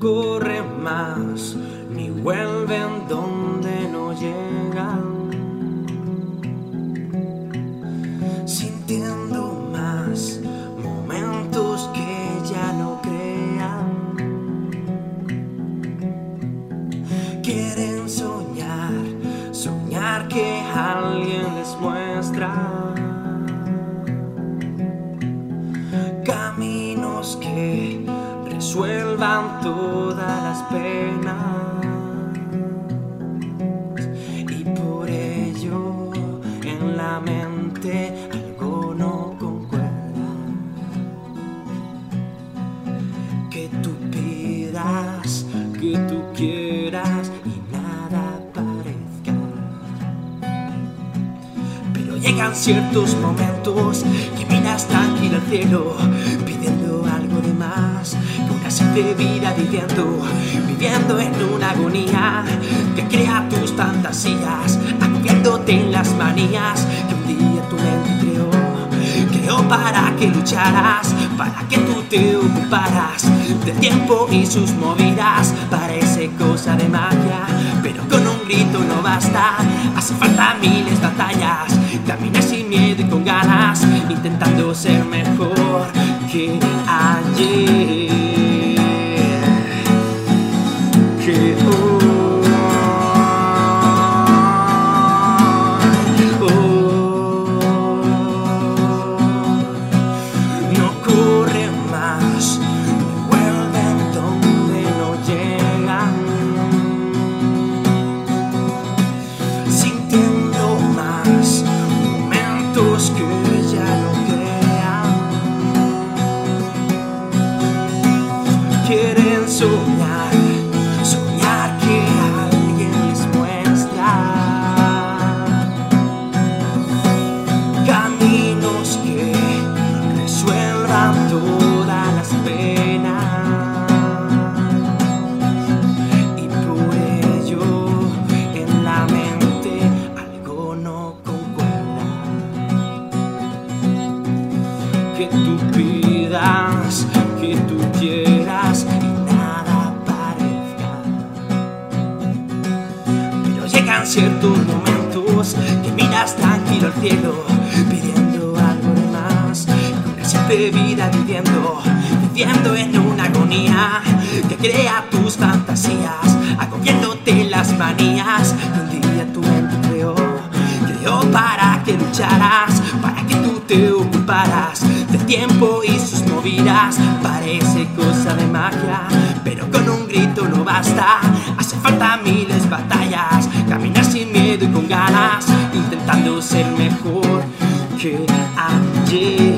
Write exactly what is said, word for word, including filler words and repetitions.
corren más, ni vuelven donde no llegan, sintiendo más momentos que ya no crean. Quieren soñar, soñar que alguien les muestra caminos que resuelvan todas las penas, y por ello en la mente algo no concuerda. Que tú pidas, que tú quieras y nada parezca, pero llegan ciertos momentos que miras tranquilo al cielo pidiendo algo de más que una simple vida viviendo, viviendo en una agonía que crea tus fantasías, agobiándote en las manías que un día tu mente creó, creó para que lucharas, para que tú te ocuparas del tiempo y sus movidas. Parece cosa de magia, pero con un grito no basta, hace falta miles batallas, caminar sin miedo y con ganas, intentando ser mejor que ayer, que hoy. Que ya no crean, quieren soñar, soñar que alguien les muestra caminos que resuelvan todas las penas, y por ello en la mente algo no concuerda. Que tú pidas, que tú quieras y nada parezca, pero llegan ciertos momentos que miras tranquilo al cielo pidiendo algo de más que una simple vida viviendo, viviendo en una agonía que crea tus fantasías, agobiándote las manías que un día tu mente creó, creó para que lucharas, para que tú te ocuparas del tiempo y sus movidas. Parece cosa de magia, pero con un grito no basta, hace falta miles batallas, caminar sin miedo y con ganas, intentando ser mejor que ayer.